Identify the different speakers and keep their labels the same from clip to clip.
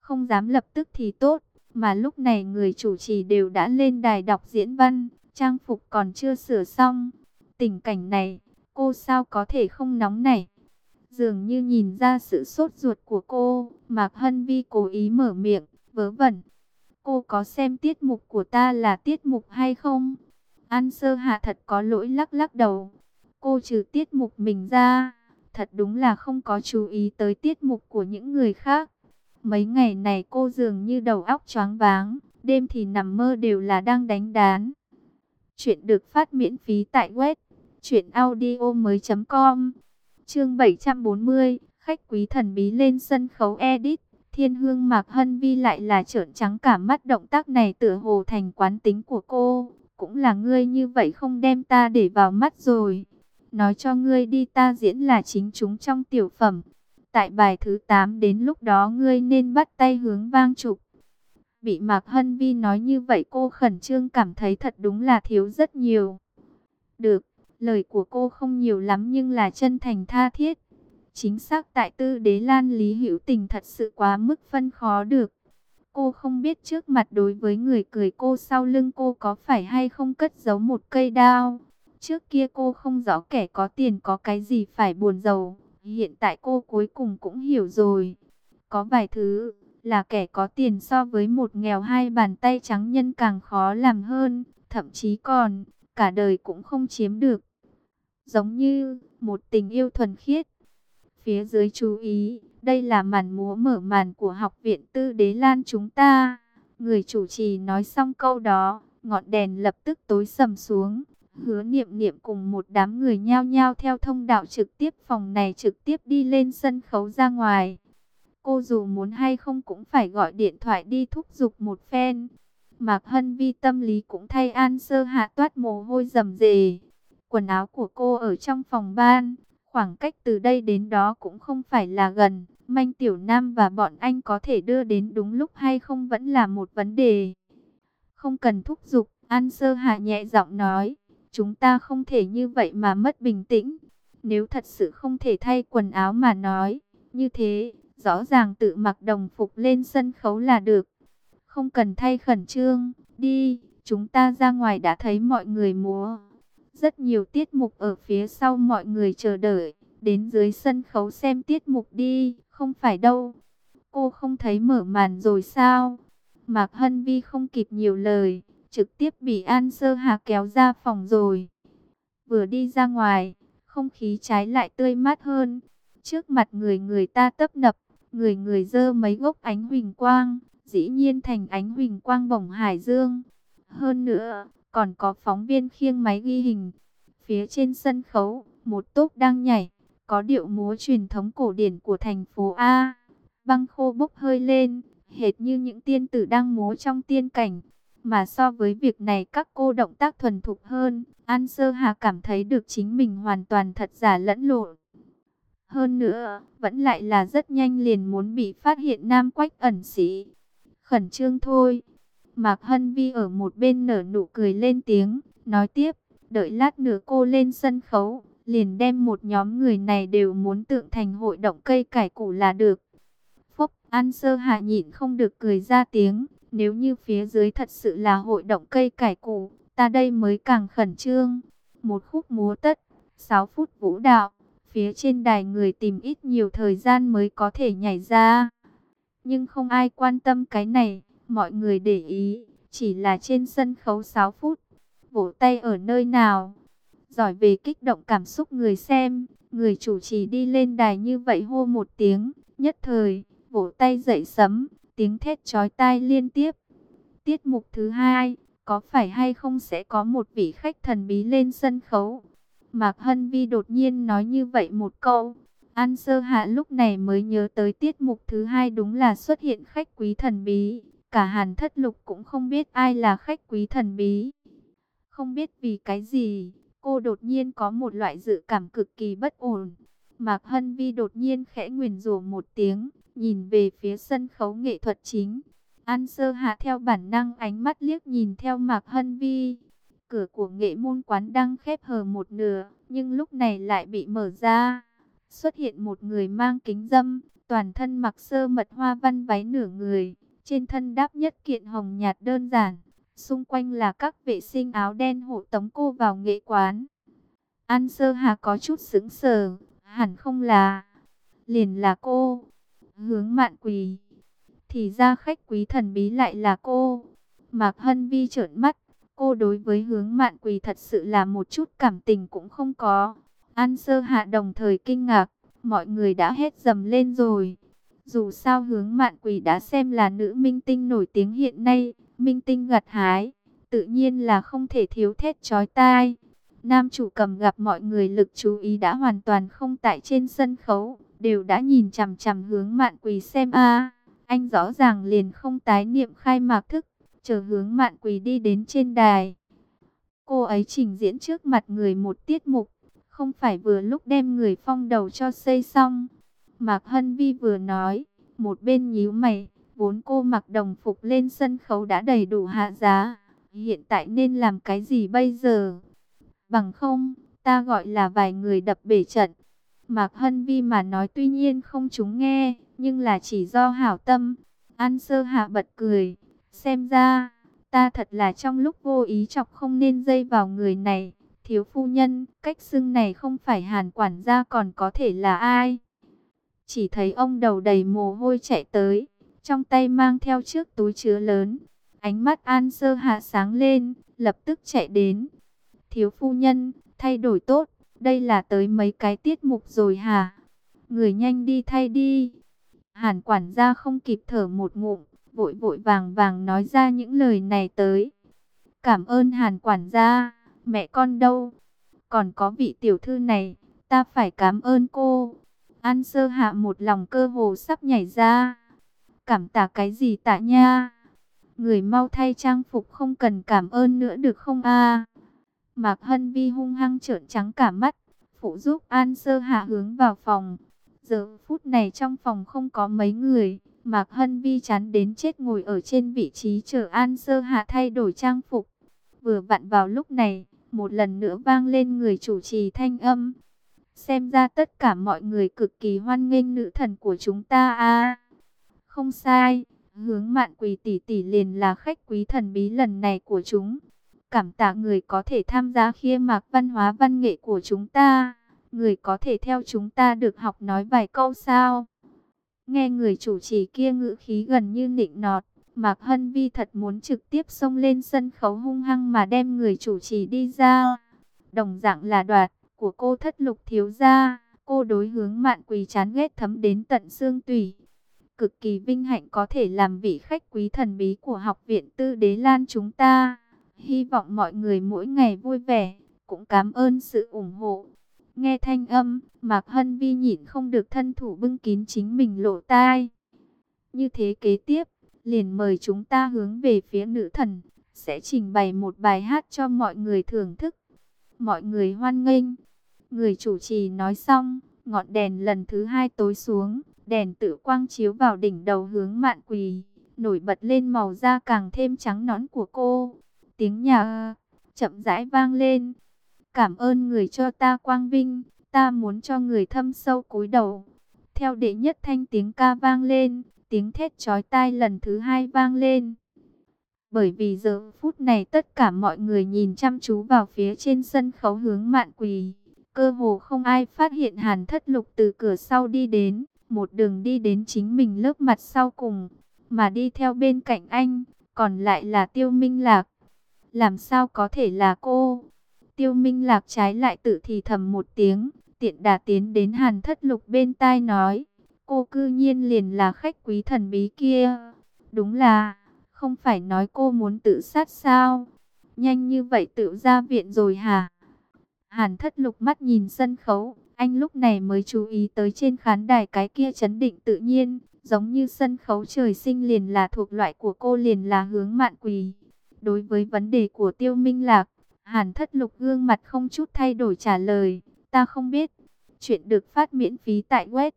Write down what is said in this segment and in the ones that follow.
Speaker 1: không dám lập tức thì tốt, mà lúc này người chủ trì đều đã lên đài đọc diễn văn, trang phục còn chưa sửa xong. Tình cảnh này, cô sao có thể không nóng nảy? Dường như nhìn ra sự sốt ruột của cô, Mạc Hân Vi cố ý mở miệng, vớ vẩn. Cô có xem tiết mục của ta là tiết mục hay không? An Sơ Hạ thật có lỗi lắc lắc đầu. Cô trừ tiết mục mình ra, thật đúng là không có chú ý tới tiết mục của những người khác. Mấy ngày này cô dường như đầu óc choáng váng, đêm thì nằm mơ đều là đang đánh đàn. Chuyện được phát miễn phí tại web truyệnaudiomoi.com. Chương 740, khách quý thần bí lên sân khấu edit. Thiên Hương Mạc Hân Vi lại là trợn trắng cả mắt, động tác này tựa hồ thành quán tính của cô. Cũng là ngươi như vậy không đem ta để vào mắt rồi. Nói cho ngươi đi, ta diễn là chính chúng trong tiểu phẩm. Tại bài thứ 8 đến lúc đó ngươi nên bắt tay hướng vang chụp. Bị Mạc Hân Vi nói như vậy cô khẩn trương cảm thấy thật đúng là thiếu rất nhiều. Được, lời của cô không nhiều lắm nhưng là chân thành tha thiết. Chính xác tại Tư Đế Lan Lý Hữu Tình thật sự quá mức phân khó được. Cô không biết trước mặt đối với người cười cô sau lưng cô có phải hay không cất giấu một cây đao. Trước kia cô không rõ kẻ có tiền có cái gì phải buồn rầu. Hiện tại cô cuối cùng cũng hiểu rồi. Có vài thứ là kẻ có tiền so với một nghèo hai bàn tay trắng nhân càng khó làm hơn. Thậm chí còn cả đời cũng không chiếm được. Giống như một tình yêu thuần khiết. Phía dưới chú ý, đây là màn múa mở màn của Học viện Tư Đế Lan chúng ta. Người chủ trì nói xong câu đó, ngọn đèn lập tức tối sầm xuống. Hứa Niệm Niệm cùng một đám người nhao nhao theo thông đạo trực tiếp phòng này trực tiếp đi lên sân khấu ra ngoài. Cô dù muốn hay không cũng phải gọi điện thoại đi thúc giục một phen. Mạc Hân Vi tâm lý cũng thay An Sơ Hạ toát mồ hôi rầm rề. Quần áo của cô ở trong phòng ban. Khoảng cách từ đây đến đó cũng không phải là gần. Manh Tiểu Nam và bọn anh có thể đưa đến đúng lúc hay không vẫn là một vấn đề. Không cần thúc giục, An Sơ Hạ nhẹ giọng nói. Chúng ta không thể như vậy mà mất bình tĩnh. Nếu thật sự không thể thay quần áo mà nói, như thế, rõ ràng tự mặc đồng phục lên sân khấu là được. Không cần thay khẩn trương, đi, chúng ta ra ngoài đã thấy mọi người múa. Rất nhiều tiết mục ở phía sau mọi người chờ đợi, đến dưới sân khấu xem tiết mục đi, không phải đâu. Cô không thấy mở màn rồi sao? Mạc Hân Vi không kịp nhiều lời, trực tiếp bị An Sơ Hà kéo ra phòng rồi. Vừa đi ra ngoài, không khí trái lại tươi mát hơn. Trước mặt người người ta tấp nập, người người giơ mấy gốc ánh huỳnh quang, dĩ nhiên thành ánh huỳnh quang bổng hải dương. Hơn nữa, còn có phóng viên khiêng máy ghi hình. Phía trên sân khấu, một tốp đang nhảy, có điệu múa truyền thống cổ điển của thành phố A. Băng khô bốc hơi lên, hệt như những tiên tử đang múa trong tiên cảnh. Mà so với việc này các cô động tác thuần thục hơn, An Sơ Hà cảm thấy được chính mình hoàn toàn thật giả lẫn lộn. Hơn nữa, vẫn lại là rất nhanh liền muốn bị phát hiện nam quách ẩn sĩ. Khẩn trương thôi. Mạc Hân Vi ở một bên nở nụ cười lên tiếng, nói tiếp, đợi lát nữa cô lên sân khấu, liền đem một nhóm người này đều muốn tượng thành hội động cây cải củ là được. Phúc, An Sơ Hạ nhịn không được cười ra tiếng, nếu như phía dưới thật sự là hội động cây cải củ, ta đây mới càng khẩn trương. Một khúc múa tất, 6 phút vũ đạo, phía trên đài người tìm ít nhiều thời gian mới có thể nhảy ra. Nhưng không ai quan tâm cái này, mọi người để ý, chỉ là trên sân khấu 6 phút. Vỗ tay ở nơi nào? Giỏi về kích động cảm xúc người xem, người chủ trì đi lên đài như vậy hô một tiếng, nhất thời, vỗ tay dậy sấm, tiếng thét chói tai liên tiếp. Tiết mục thứ 2, có phải hay không sẽ có một vị khách thần bí lên sân khấu? Mạc Hân Vi đột nhiên nói như vậy một câu. An Sơ Hạ lúc này mới nhớ tới tiết mục thứ 2 đúng là xuất hiện khách quý thần bí. Cả Hàn Thất Lục cũng không biết ai là khách quý thần bí. Không biết vì cái gì, cô đột nhiên có một loại dự cảm cực kỳ bất ổn. Mạc Hân Vi đột nhiên khẽ nguyền rủa một tiếng, nhìn về phía sân khấu nghệ thuật chính. An Sơ Hạ theo bản năng ánh mắt liếc nhìn theo Mạc Hân Vi. Cửa của nghệ môn quán đang khép hờ một nửa, nhưng lúc này lại bị mở ra. Xuất hiện một người mang kính râm, Toàn thân mặc sơ mật hoa văn váy nửa người, trên thân đáp nhất kiện hồng nhạt đơn giản. Xung quanh là các vệ sinh áo đen hộ tống cô vào nghệ quán. An Sơ Hà có chút sững sờ, hẳn không là, liền là cô, Hướng Mạn Quỳ. Thì ra khách quý thần bí lại là cô. Mạc Hân Vi trợn mắt, cô đối với Hướng Mạn Quỳ thật sự là một chút cảm tình cũng không có. An Sơ Hạ đồng thời kinh ngạc, mọi người đã hét dầm lên rồi. Dù sao Hướng Mạn Quỳ đã xem là nữ minh tinh nổi tiếng hiện nay, minh tinh gặt hái, tự nhiên là không thể thiếu thét chói tai. Nam chủ cầm gặp mọi người lực chú ý đã hoàn toàn không tại trên sân khấu, đều đã nhìn chằm chằm Hướng Mạn Quỳ xem a. Anh rõ ràng liền không tái niệm khai mạc thức, chờ Hướng Mạn Quỳ đi đến trên đài. Cô ấy trình diễn trước mặt người một tiết mục, không phải vừa lúc đem người phong đầu cho xây xong. Mạc Hân Vi vừa nói, một bên nhíu mày, vốn cô mặc đồng phục lên sân khấu đã đầy đủ hạ giá, hiện tại nên làm cái gì bây giờ? Bằng không, ta gọi là vài người đập bể trận. Mạc Hân Vi mà nói tuy nhiên không chúng nghe, nhưng là chỉ do hảo tâm. An Sơ Hạ bật cười, xem ra, ta thật là trong lúc vô ý chọc không nên dây vào người này. Thiếu phu nhân, cách xưng này không phải Hàn quản gia còn có thể là ai? Chỉ thấy ông đầu đầy mồ hôi chạy tới, trong tay mang theo chiếc túi chứa lớn. Ánh mắt An Sơ Hạ sáng lên, lập tức chạy đến. Thiếu phu nhân, thay đổi tốt, đây là tới mấy cái tiết mục rồi hả? Người nhanh đi thay đi. Hàn quản gia không kịp thở một ngụm, vội vội vàng vàng nói ra những lời này tới. Cảm ơn Hàn quản gia, mẹ con đâu? Còn có vị tiểu thư này, ta phải cảm ơn cô. An Sơ Hạ một lòng cơ hồ sắp nhảy ra. Cảm tạ cái gì tạ nha? Người mau thay trang phục không cần cảm ơn nữa được không a? Mạc Hân Vi hung hăng trợn trắng cả mắt, phụ giúp An Sơ Hạ hướng vào phòng. Giờ phút này trong phòng không có mấy người, Mạc Hân Vi chán đến chết ngồi ở trên vị trí chờ An Sơ Hạ thay đổi trang phục. Vừa vặn vào lúc này, một lần nữa vang lên người chủ trì thanh âm. Xem ra tất cả mọi người cực kỳ hoan nghênh nữ thần của chúng ta a. Không sai, Hướng Mạn Quỳ tỷ tỷ liền là khách quý thần bí lần này của chúng. Cảm tạ người có thể tham gia khai mạc văn hóa văn nghệ của chúng ta. Người có thể theo chúng ta được học nói vài câu sao? Nghe người chủ trì kia ngữ khí gần như nịnh nọt, Mạc Hân Vi thật muốn trực tiếp xông lên sân khấu hung hăng mà đem người chủ trì đi ra. Đồng dạng là đoạt của cô Thất Lục thiếu gia, cô đối Hướng Mạn Quỳ chán ghét thấm đến tận xương tủy. Cực kỳ vinh hạnh có thể làm vị khách quý thần bí của học viện Tư Đế Lan chúng ta. Hy vọng mọi người mỗi ngày vui vẻ, cũng cảm ơn sự ủng hộ. Nghe thanh âm, Mạc Hân Vi nhịn không được thân thủ bưng kín chính mình lỗ tai. Như thế kế tiếp, liền mời chúng ta hướng về phía nữ thần, sẽ trình bày một bài hát cho mọi người thưởng thức. Mọi người hoan nghênh. Người chủ trì nói xong, ngọn đèn lần thứ hai tối xuống, đèn tự quang chiếu vào đỉnh đầu Hướng Mạn Quỳ, nổi bật lên màu da càng thêm trắng nõn của cô. Tiếng nhạc chậm rãi vang lên. Cảm ơn người cho ta quang vinh, ta muốn cho người thâm sâu cúi đầu. Theo đệ nhất thanh tiếng ca vang lên, tiếng thét chói tai lần thứ hai vang lên. Bởi vì giờ phút này tất cả mọi người nhìn chăm chú vào phía trên sân khấu Hướng Mạn Quỳ. Cơ hồ không ai phát hiện Hàn Thất Lục từ cửa sau đi đến, một đường đi đến chính mình lớp mặt sau cùng, mà đi theo bên cạnh anh, còn lại là Tiêu Minh Lạc. Làm sao có thể là cô? Tiêu Minh Lạc trái lại tự thì thầm một tiếng, tiện đà tiến đến Hàn Thất Lục bên tai nói, cô cư nhiên liền là khách quý thần bí kia. Đúng là, không phải nói cô muốn tự sát sao? Nhanh như vậy tự ra viện rồi hả? Hàn Thất Lục mắt nhìn sân khấu, anh lúc này mới chú ý tới trên khán đài cái kia trấn định tự nhiên, giống như sân khấu trời sinh liền là thuộc loại của cô, liền là Hướng Mạn Quỳ. Đối với vấn đề của Tiêu Minh Lạc, Hàn Thất Lục gương mặt không chút thay đổi trả lời, ta không biết. Chuyện được phát miễn phí tại web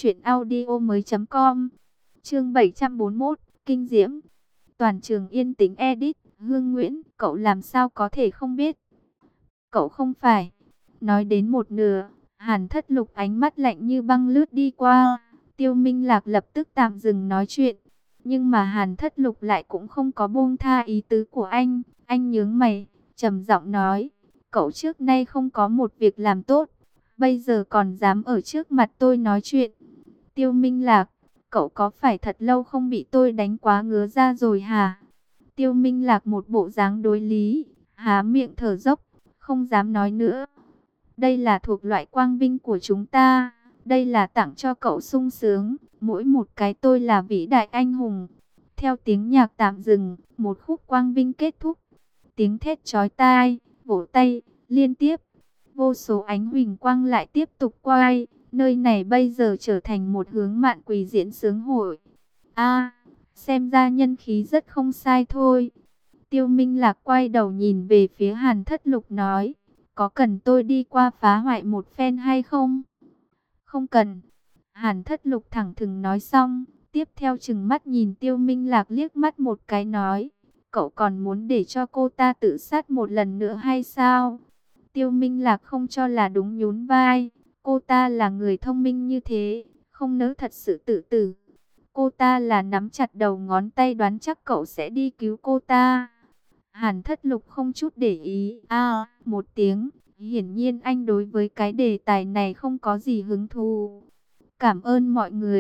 Speaker 1: truyệnaudiomoi.com. Chương 741, kinh diễm. Toàn trường yên tĩnh edit, Hương Nguyễn, cậu làm sao có thể không biết? Cậu không phải. Nói đến một nửa, Hàn Thất Lục ánh mắt lạnh như băng lướt đi qua, Tiêu Minh Lạc lập tức tạm dừng nói chuyện. Nhưng mà Hàn Thất Lục lại cũng không có buông tha ý tứ của anh. Anh nhướng mày, trầm giọng nói, cậu trước nay không có một việc làm tốt, bây giờ còn dám ở trước mặt tôi nói chuyện. Tiêu Minh Lạc, cậu có phải thật lâu không bị tôi đánh quá ngứa ra rồi hả? Tiêu Minh Lạc một bộ dáng đối lý, há miệng thở dốc, không dám nói nữa. Đây là thuộc loại quang vinh của chúng ta, đây là tặng cho cậu sung sướng, mỗi một cái tôi là vĩ đại anh hùng. Theo tiếng nhạc tạm dừng, một khúc quang vinh kết thúc. Tiếng thét chói tai, vỗ tay, liên tiếp. Vô số ánh huỳnh quang lại tiếp tục quay. Nơi này bây giờ trở thành một hướng mạn quỳ diễn sướng hội. Xem ra nhân khí rất không sai thôi. Tiêu Minh Lạc quay đầu nhìn về phía Hàn Thất Lục nói, có cần tôi đi qua phá hoại một phen hay không? Không cần. Hàn Thất Lục thẳng thừng nói xong, tiếp theo trừng mắt nhìn Tiêu Minh Lạc liếc mắt một cái nói, cậu còn muốn để cho cô ta tự sát một lần nữa hay sao? Tiêu Minh Lạc không cho là đúng, nhún vai. Cô ta là người thông minh như thế, không nỡ thật sự tự tử. Cô ta là nắm chặt đầu ngón tay đoán chắc cậu sẽ đi cứu cô ta. Hàn Thất Lục không chút để ý. Một tiếng. Hiển nhiên anh đối với cái đề tài này không có gì hứng thú. Cảm ơn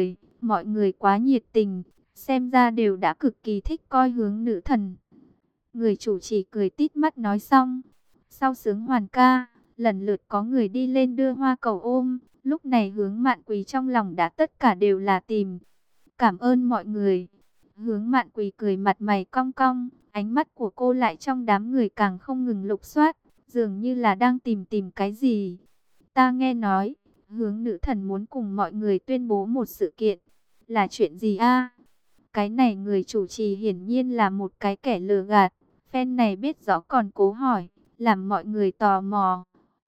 Speaker 1: mọi người quá nhiệt tình. Xem ra đều đã cực kỳ thích coi hướng nữ thần. Người chủ trì cười tít mắt nói xong. Sau sướng hoàn ca, lần lượt có người đi lên đưa hoa cầu ôm. Lúc này Hướng Mạn Quỳ trong lòng đã tất cả đều là tìm. Cảm ơn mọi người. Hướng Mạn Quỳ cười mặt mày cong cong. Ánh mắt của cô lại trong đám người càng không ngừng lục soát, dường như là đang tìm cái gì. Ta nghe nói, Hướng nữ thần muốn cùng mọi người tuyên bố một sự kiện. Là chuyện gì a? Cái này người chủ trì hiển nhiên là một cái kẻ lừa gạt. Fan này biết rõ còn cố hỏi, làm mọi người tò mò.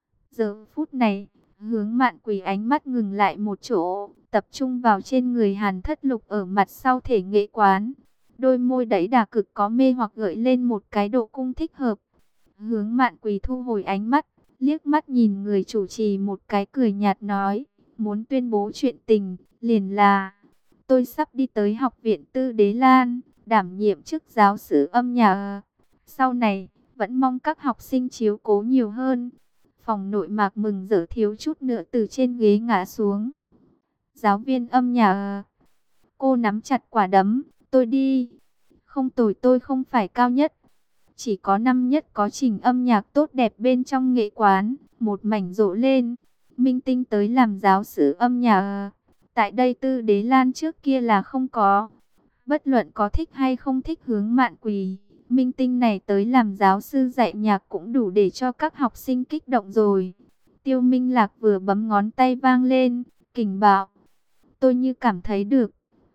Speaker 1: Giờ phút này, Hướng Mạn Quỳ ánh mắt ngừng lại một chỗ, tập trung vào trên người Hàn Thất Lục ở mặt sau thể nghệ quán. Đôi môi đẫy đà cực có mê hoặc gợi lên một cái độ cung thích hợp. Hướng Mạn Quỳ thu hồi ánh mắt, liếc mắt nhìn người chủ trì một cái, cười nhạt nói, muốn tuyên bố chuyện tình, liền là tôi sắp đi tới Học viện Tư Đế Lan, đảm nhiệm chức giáo sư âm nhạc. Sau này, vẫn mong các học sinh chiếu cố nhiều hơn. Phòng nội Mạc mừng rỡ thiếu chút nữa từ trên ghế ngã xuống. Giáo viên âm nhạc. Cô nắm chặt quả đấm, tôi đi. Không tồi, tôi không phải cao nhất. Chỉ có năm nhất có trình âm nhạc tốt đẹp bên trong nghệ quán. Một mảnh rộ lên. Minh tinh tới làm giáo sư âm nhạc. Tại đây Tư Đế Lan trước kia là không có. Bất luận có thích hay không thích Hướng Mạn Quỳ, minh tinh này tới làm giáo sư dạy nhạc cũng đủ để cho các học sinh kích động rồi. Tiêu Minh Lạc vừa bấm ngón tay vang lên, kình bạo. Tôi như cảm thấy được.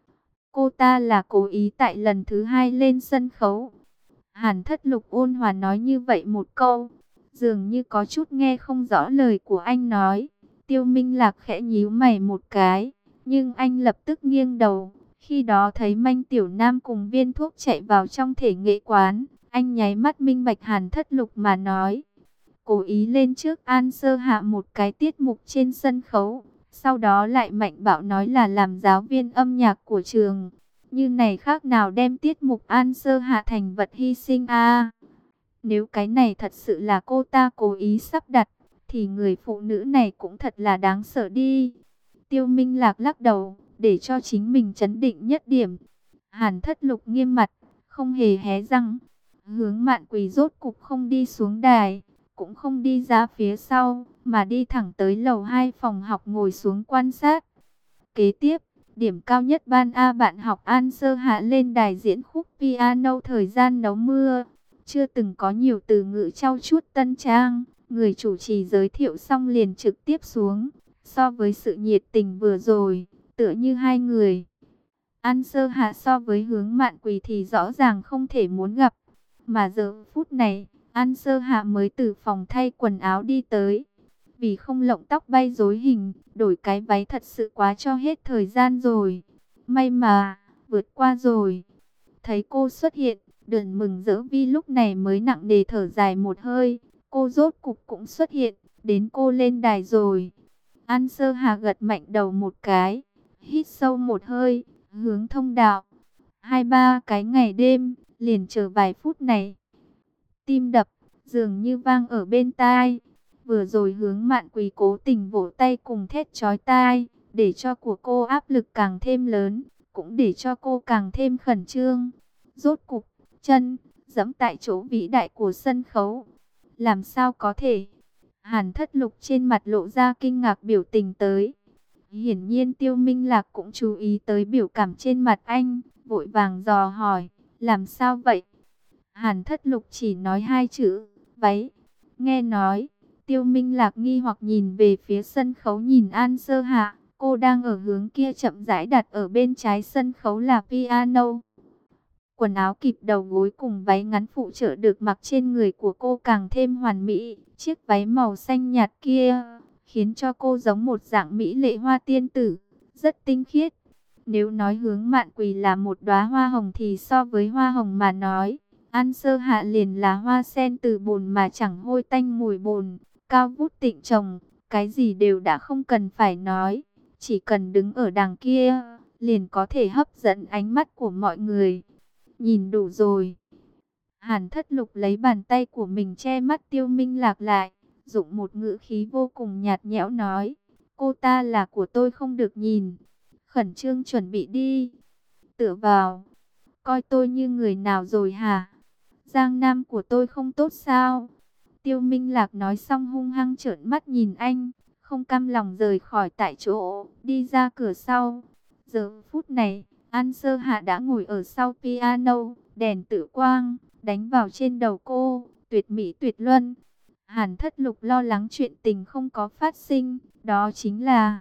Speaker 1: Cô ta là cố ý tại lần thứ hai lên sân khấu. Hàn Thất Lục ôn hòa nói như vậy một câu, dường như có chút nghe không rõ lời của anh nói. Tiêu Minh Lạc khẽ nhíu mày một cái, nhưng anh lập tức nghiêng đầu. Khi đó thấy Manh Tiểu Nam cùng viên thuốc chạy vào trong thể nghệ quán, anh nháy mắt minh bạch Hàn Thất Lục mà nói. Cố ý lên trước An Sơ Hạ một cái tiết mục trên sân khấu, sau đó lại mạnh bạo nói là làm giáo viên âm nhạc của trường. Như này khác nào đem tiết mục An Sơ Hạ thành vật hy sinh a. Nếu cái này thật sự là cô ta cố ý sắp đặt, thì người phụ nữ này cũng thật là đáng sợ đi. Tiêu Minh Lạc lắc đầu, để cho chính mình trấn định nhất điểm. Hàn Thất Lục nghiêm mặt, không hề hé răng. Hướng Mạn Quỳ rốt cục không đi xuống đài, cũng không đi ra phía sau, mà đi thẳng tới lầu 2 phòng học ngồi xuống quan sát. Kế tiếp, điểm cao nhất ban A bạn học An Sơ Hạ lên đài diễn khúc piano Thời gian nấu mưa. Chưa từng có nhiều từ ngữ trau chuốt tân trang, người chủ trì giới thiệu xong liền trực tiếp xuống. So với sự nhiệt tình vừa rồi, tựa như hai người An Sơ Hạ so với Hướng Mạn Quỳ thì rõ ràng không thể muốn gặp. Mà giờ phút này, An Sơ Hạ mới từ phòng thay quần áo đi tới. Vì không lộng tóc bay rối hình, đổi cái váy thật sự quá cho hết thời gian rồi. May mà, vượt qua rồi. Thấy cô xuất hiện, Đừng mừng rỡ Vi lúc này mới nặng nề thở dài một hơi. Cô rốt cục cũng xuất hiện, đến cô lên đài rồi. An Sơ Hà gật mạnh đầu một cái. hít sâu một hơi, hướng thông đạo. 2-3 cái ngày đêm, liền chờ vài phút này. Tim đập, dường như vang ở bên tai. Vừa rồi Hướng Mạn Quỳ cố tình vỗ tay cùng thét chói tai, để cho của cô áp lực càng thêm lớn, cũng để cho cô càng thêm khẩn trương. Rốt cục, chân giẫm tại chỗ vĩ đại của sân khấu. Làm sao có thể? Hàn Thất Lục trên mặt lộ ra kinh ngạc biểu tình tới. Hiển nhiên Tiêu Minh Lạc cũng chú ý tới biểu cảm trên mặt anh, vội vàng dò hỏi, làm sao vậy? Hàn Thất Lục chỉ nói hai chữ, váy. Nghe nói, Tiêu Minh Lạc nghi hoặc nhìn về phía sân khấu nhìn An Sơ Hạ, cô đang ở hướng kia chậm rãi đặt ở bên trái sân khấu là piano. Quần áo kịp đầu gối cùng váy ngắn phụ trợ được mặc trên người của cô càng thêm hoàn mỹ. Chiếc váy màu xanh nhạt kia khiến cho cô giống một dạng mỹ lệ hoa tiên tử, rất tinh khiết. Nếu nói Hướng Mạn Quỳ là một đóa hoa hồng thì so với hoa hồng mà nói, An Sơ Hạ liền là hoa sen từ bồn mà chẳng hôi tanh mùi bồn, cao vút tịnh trồng, cái gì đều đã không cần phải nói, chỉ cần đứng ở đằng kia, liền có thể hấp dẫn ánh mắt của mọi người. Nhìn đủ rồi. Hàn Thất Lục lấy bàn tay của mình che mắt Tiêu Minh Lạc lại, dùng một ngữ khí vô cùng nhạt nhẽo nói, cô ta là của tôi không được nhìn. Khẩn trương chuẩn bị đi. Tựa vào. Coi tôi như người nào rồi hả? Giang Nam của tôi không tốt sao? Tiêu Minh Lạc nói xong hung hăng trợn mắt nhìn anh, không cam lòng rời khỏi tại chỗ, đi ra cửa sau. Giờ phút này, An Sơ Hạ đã ngồi ở sau piano, đèn tự quang đánh vào trên đầu cô, tuyệt mỹ tuyệt luân. Hàn Thất Lục lo lắng chuyện tình không có phát sinh, đó chính là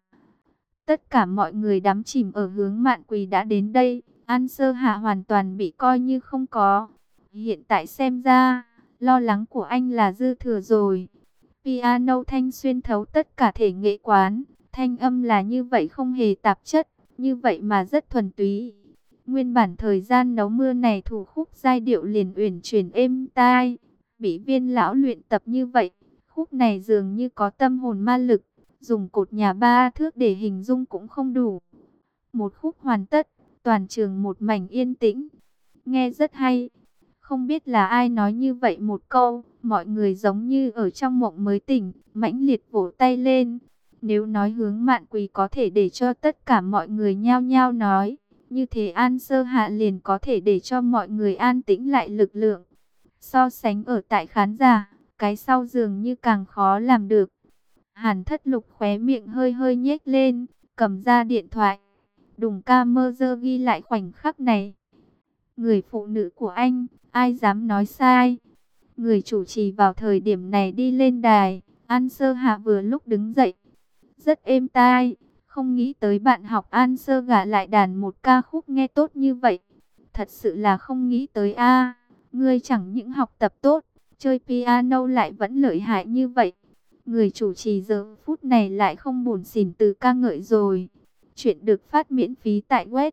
Speaker 1: tất cả mọi người đắm chìm ở Hướng Mạn Quỳ đã đến đây, An Sơ Hạ hoàn toàn bị coi như không có. Hiện tại xem ra, lo lắng của anh là dư thừa rồi. Piano thanh xuyên thấu tất cả thể nghệ quán, thanh âm là như vậy không hề tạp chất, như vậy mà rất thuần túy. Nguyên bản thời gian nấu mưa này thủ khúc giai điệu liền uyển chuyển êm tai, bị Viên lão luyện tập như vậy, khúc này dường như có tâm hồn ma lực, dùng cột nhà 3 thước để hình dung cũng không đủ. Một khúc hoàn tất, toàn trường một mảnh yên tĩnh. Nghe rất hay. Không biết là ai nói như vậy một câu, mọi người giống như ở trong mộng mới tỉnh, mãnh liệt vỗ tay lên. Nếu nói Hướng Mạn Quỳ có thể để cho tất cả mọi người nhao nhao nói, như thế An Sơ Hạ liền có thể để cho mọi người an tĩnh lại lực lượng. So sánh ở tại khán giả, cái sau dường như càng khó làm được. Hàn Thất Lục khóe miệng hơi hơi nhếch lên, cầm ra điện thoại, đùng camera ghi lại khoảnh khắc này. Người phụ nữ của anh, ai dám nói sai? Người chủ trì vào thời điểm này đi lên đài, An Sơ Hạ vừa lúc đứng dậy, rất êm tai. Không nghĩ tới bạn học An Sơ gả lại đàn một ca khúc nghe tốt như vậy. Thật sự là không nghĩ tới a. Ngươi chẳng những học tập tốt, chơi piano lại vẫn lợi hại như vậy. Người chủ trì giờ phút này lại không buồn xỉn từ ca ngợi rồi. Chuyện được phát miễn phí tại web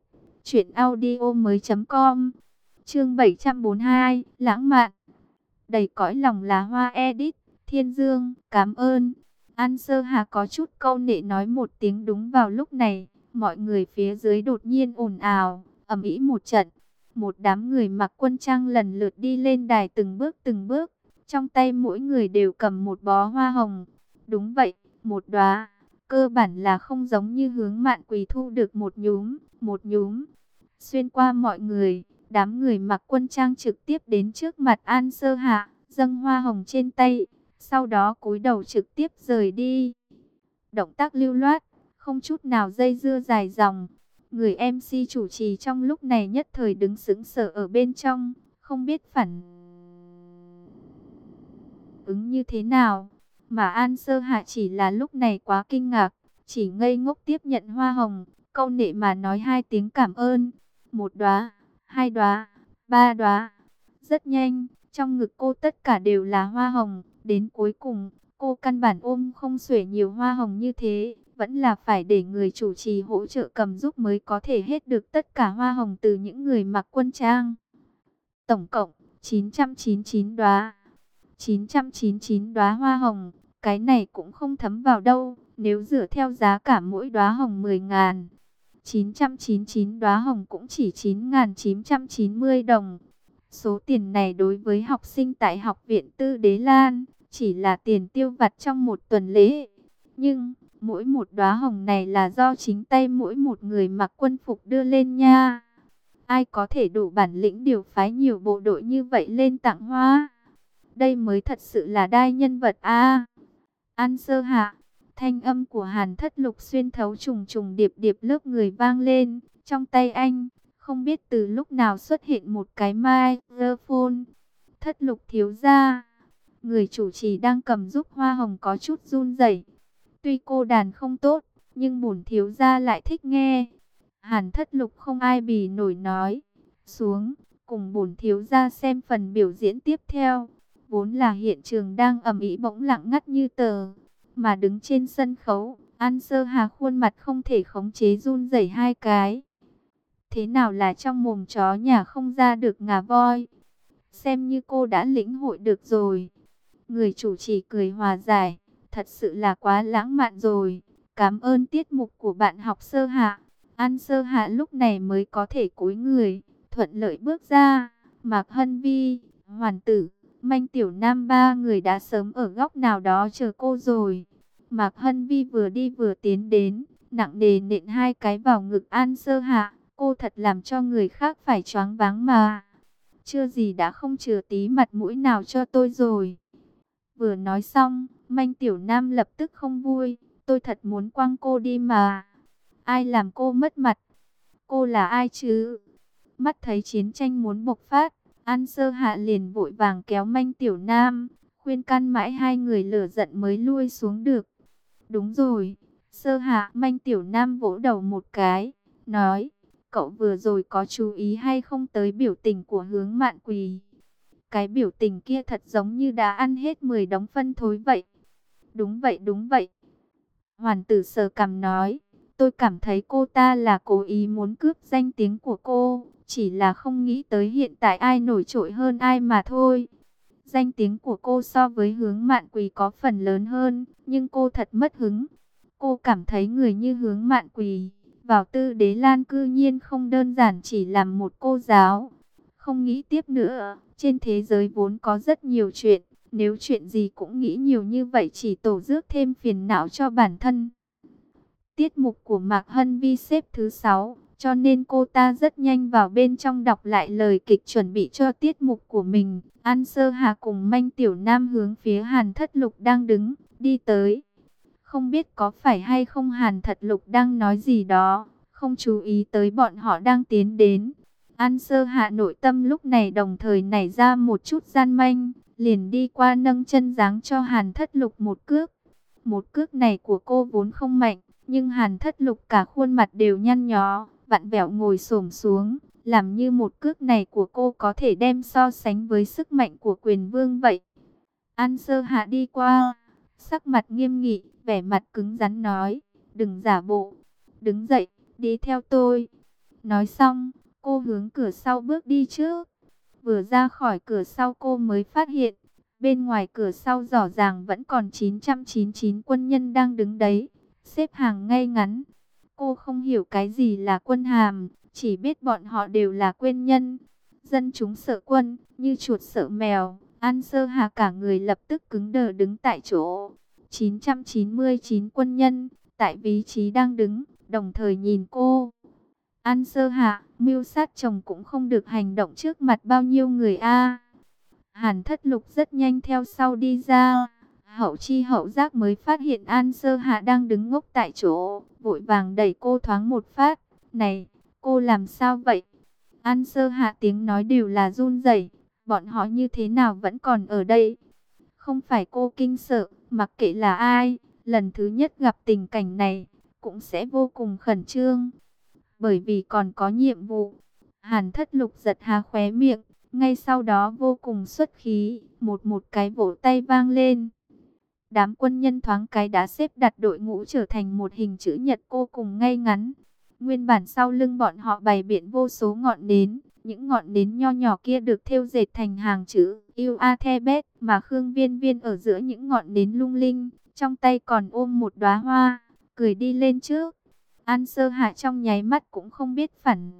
Speaker 1: truyệnaudiomoi.com. Chương 742, lãng mạn. Đầy cõi lòng là hoa edit, Thiên Dương, cảm ơn. An Sơ Hà có chút câu nệ nói một tiếng đúng vào lúc này, mọi người phía dưới đột nhiên ồn ào, ầm ĩ một trận. Một đám người mặc quân trang lần lượt đi lên đài từng bước, trong tay mỗi người đều cầm một bó hoa hồng. Đúng vậy, một đóa, cơ bản là không giống như Hướng Mạn Quỳ thu được một nhúm. Xuyên qua mọi người, đám người mặc quân trang trực tiếp đến trước mặt An Sơ Hạ, dâng hoa hồng trên tay, sau đó cúi đầu trực tiếp rời đi. Động tác lưu loát, không chút nào dây dưa dài dòng. Người MC chủ trì trong lúc này nhất thời đứng sững sờ ở bên trong, không biết phản ứng như thế nào. Mà An Sơ Hạ chỉ là lúc này quá kinh ngạc, chỉ ngây ngốc tiếp nhận hoa hồng, câu nệ mà nói hai tiếng cảm ơn. Một đóa, hai đóa, ba đóa. Rất nhanh, trong ngực cô tất cả đều là hoa hồng. Đến cuối cùng, cô căn bản ôm không xuể nhiều hoa hồng như thế. Vẫn là phải để người chủ trì hỗ trợ cầm giúp mới có thể hết được tất cả hoa hồng từ những người mặc quân trang. Tổng cộng, 999 đóa. 999 đóa hoa hồng, cái này cũng không thấm vào đâu. Nếu dựa theo giá cả mỗi đóa hồng 10.000, 999 đóa hồng cũng chỉ 9.990 đồng. Số tiền này đối với học sinh tại học viện Tư Đế Lan chỉ là tiền tiêu vặt trong một tuần lễ. Nhưng mỗi một đóa hồng này là do chính tay mỗi một người mặc quân phục đưa lên nha. Ai có thể đủ bản lĩnh điều phái nhiều bộ đội như vậy lên tặng hoa? Đây mới thật sự là đại nhân vật a. An Sơ Hạ, thanh âm của Hàn Thất Lục xuyên thấu trùng trùng điệp điệp lớp người vang lên. Trong tay anh, không biết từ lúc nào xuất hiện một cái microphone. Thất Lục thiếu gia, người chủ trì đang cầm giúp hoa hồng có chút run rẩy. Tuy cô đàn không tốt, nhưng bổn thiếu gia lại thích nghe. Hàn Thất Lục không ai bì nổi nói. Xuống, cùng bổn thiếu gia xem phần biểu diễn tiếp theo. Vốn là hiện trường đang ầm ĩ bỗng lặng ngắt như tờ. Mà đứng trên sân khấu, An Sơ Hà khuôn mặt không thể khống chế run rẩy hai cái. Thế nào là trong mồm chó nhà không ra được ngà voi? Xem như cô đã lĩnh hội được rồi. Người chủ trì cười hòa giải. Thật sự là quá lãng mạn rồi. Cảm ơn tiết mục của bạn học Sơ Hạ. An Sơ Hạ lúc này mới có thể cúi người, thuận lợi bước ra. Mạc Hân Vi, Hoàn Tử, Manh Tiểu Nam ba người đã sớm ở góc nào đó chờ cô rồi. Mạc Hân Vi vừa đi vừa tiến đến, nặng nề nện hai cái vào ngực An Sơ Hạ. Cô thật làm cho người khác phải choáng váng mà. Chưa gì đã không chừa tí mặt mũi nào cho tôi rồi. Vừa nói xong, Manh Tiểu Nam lập tức không vui. Tôi thật muốn quăng cô đi mà. Ai làm cô mất mặt? Cô là ai chứ? Mắt thấy chiến tranh muốn bộc phát, An Sơ Hạ liền vội vàng kéo Manh Tiểu Nam, khuyên can mãi hai người lửa giận mới lui xuống được. Đúng rồi, Sơ Hạ. Manh Tiểu Nam vỗ đầu một cái, nói, cậu vừa rồi có chú ý hay không tới biểu tình của Hướng Mạn Quỳ? Cái biểu tình kia thật giống như đã ăn hết 10 đống phân thối vậy. Đúng vậy, đúng vậy. Hoàn Tử sờ cằm nói, tôi cảm thấy cô ta là cố ý muốn cướp danh tiếng của cô, chỉ là không nghĩ tới hiện tại ai nổi trội hơn ai mà thôi. Danh tiếng của cô so với Hướng Mạn Quỳ có phần lớn hơn, nhưng cô thật mất hứng. Cô cảm thấy người như Hướng Mạn Quỳ vào Tư Đế Lan cư nhiên không đơn giản chỉ làm một cô giáo. Không nghĩ tiếp nữa, trên thế giới vốn có rất nhiều chuyện, nếu chuyện gì cũng nghĩ nhiều như vậy chỉ tổ rước thêm phiền não cho bản thân. Tiết mục của Mạc Hân Vi xếp thứ 6, cho nên cô ta rất nhanh vào bên trong đọc lại lời kịch chuẩn bị cho tiết mục của mình. An Sơ Hà cùng Manh Tiểu Nam hướng phía Hàn Thất Lục đang đứng, đi tới. Không biết có phải hay không Hàn Thất Lục đang nói gì đó, không chú ý tới bọn họ đang tiến đến. An Sơ Hạ nội tâm lúc này đồng thời nảy ra một chút gian manh, liền đi qua nâng chân giáng cho Hàn Thất Lục một cước. Một cước này của cô vốn không mạnh, nhưng Hàn Thất Lục cả khuôn mặt đều nhăn nhó, vặn vẹo ngồi xổm xuống, làm như một cước này của cô có thể đem so sánh với sức mạnh của Quyền Vương vậy. An Sơ Hạ đi qua, sắc mặt nghiêm nghị, vẻ mặt cứng rắn nói, đừng giả bộ, đứng dậy, đi theo tôi. Nói xong, cô hướng cửa sau bước đi trước. Vừa ra khỏi cửa sau cô mới phát hiện, bên ngoài cửa sau rõ ràng vẫn còn 999 quân nhân đang đứng đấy, xếp hàng ngay ngắn. Cô không hiểu cái gì là quân hàm, chỉ biết bọn họ đều là quân nhân. Dân chúng sợ quân, như chuột sợ mèo. An Sơ Hà cả người lập tức cứng đờ đứng tại chỗ. 999 quân nhân, tại vị trí đang đứng, đồng thời nhìn cô. An Sơ Hạ, mưu sát chồng cũng không được hành động trước mặt bao nhiêu người a. Hàn Thất Lục rất nhanh theo sau đi ra. Hậu chi hậu giác mới phát hiện An Sơ Hạ đang đứng ngốc tại chỗ, vội vàng đẩy cô thoáng một phát. Này, cô làm sao vậy? An Sơ Hạ tiếng nói đều là run rẩy. Bọn họ như thế nào vẫn còn ở đây? Không phải cô kinh sợ, mặc kệ là ai, lần thứ nhất gặp tình cảnh này, cũng sẽ vô cùng khẩn trương. Bởi vì còn có nhiệm vụ. Hàn Thất Lục giật há khóe miệng, ngay sau đó vô cùng xuất khí, một cái vỗ tay vang lên. Đám quân nhân thoáng cái đã xếp đặt đội ngũ trở thành một hình chữ nhật vô cùng ngay ngắn. Nguyên bản sau lưng bọn họ bày biện vô số ngọn nến, những ngọn nến nho nhỏ kia được thêu dệt thành hàng chữ yêu a the bét, mà Khương Viên Viên ở giữa những ngọn nến lung linh, trong tay còn ôm một đóa hoa, cười đi lên trước. An Sơ Hạ trong nháy mắt cũng không biết phản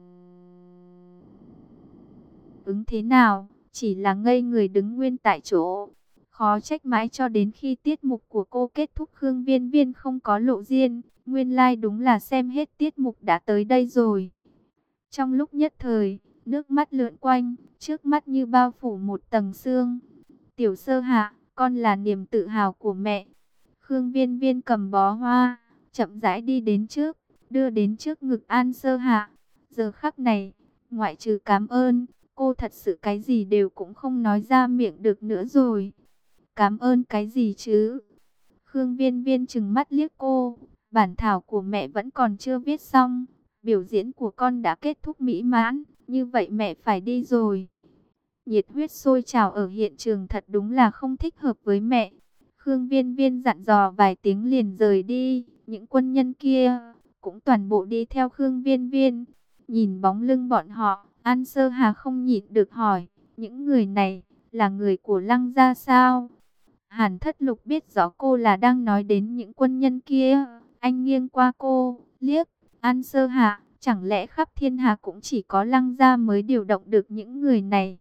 Speaker 1: ứng thế nào, chỉ là ngây người đứng nguyên tại chỗ. Khó trách mãi cho đến khi tiết mục của cô kết thúc Khương Viên Viên không có lộ diện, nguyên lai đúng là xem hết tiết mục đã tới đây rồi. Trong lúc nhất thời, nước mắt lượn quanh, trước mắt như bao phủ một tầng sương. Tiểu Sơ Hạ, con là niềm tự hào của mẹ. Khương Viên Viên cầm bó hoa, chậm rãi đi đến trước, đưa đến trước ngực An Sơ Hạ. Giờ khắc này, ngoại trừ cảm ơn, cô thật sự cái gì đều cũng không nói ra miệng được nữa rồi. Cảm ơn cái gì chứ? Khương Viên Viên trừng mắt liếc cô, bản thảo của mẹ vẫn còn chưa viết xong, biểu diễn của con đã kết thúc mỹ mãn, như vậy mẹ phải đi rồi. Nhiệt huyết sôi trào ở hiện trường thật đúng là không thích hợp với mẹ. Khương Viên Viên dặn dò vài tiếng liền rời đi, những quân nhân kia cũng toàn bộ đi theo Khương Viên Viên. Nhìn bóng lưng bọn họ, An Sơ Hà không nhịn được hỏi, những người này là người của Lăng gia sao? Hàn Thất Lục biết rõ cô là đang nói đến những quân nhân kia, anh nghiêng qua cô, liếc, An Sơ Hà, chẳng lẽ khắp thiên hạ cũng chỉ có Lăng gia mới điều động được những người này?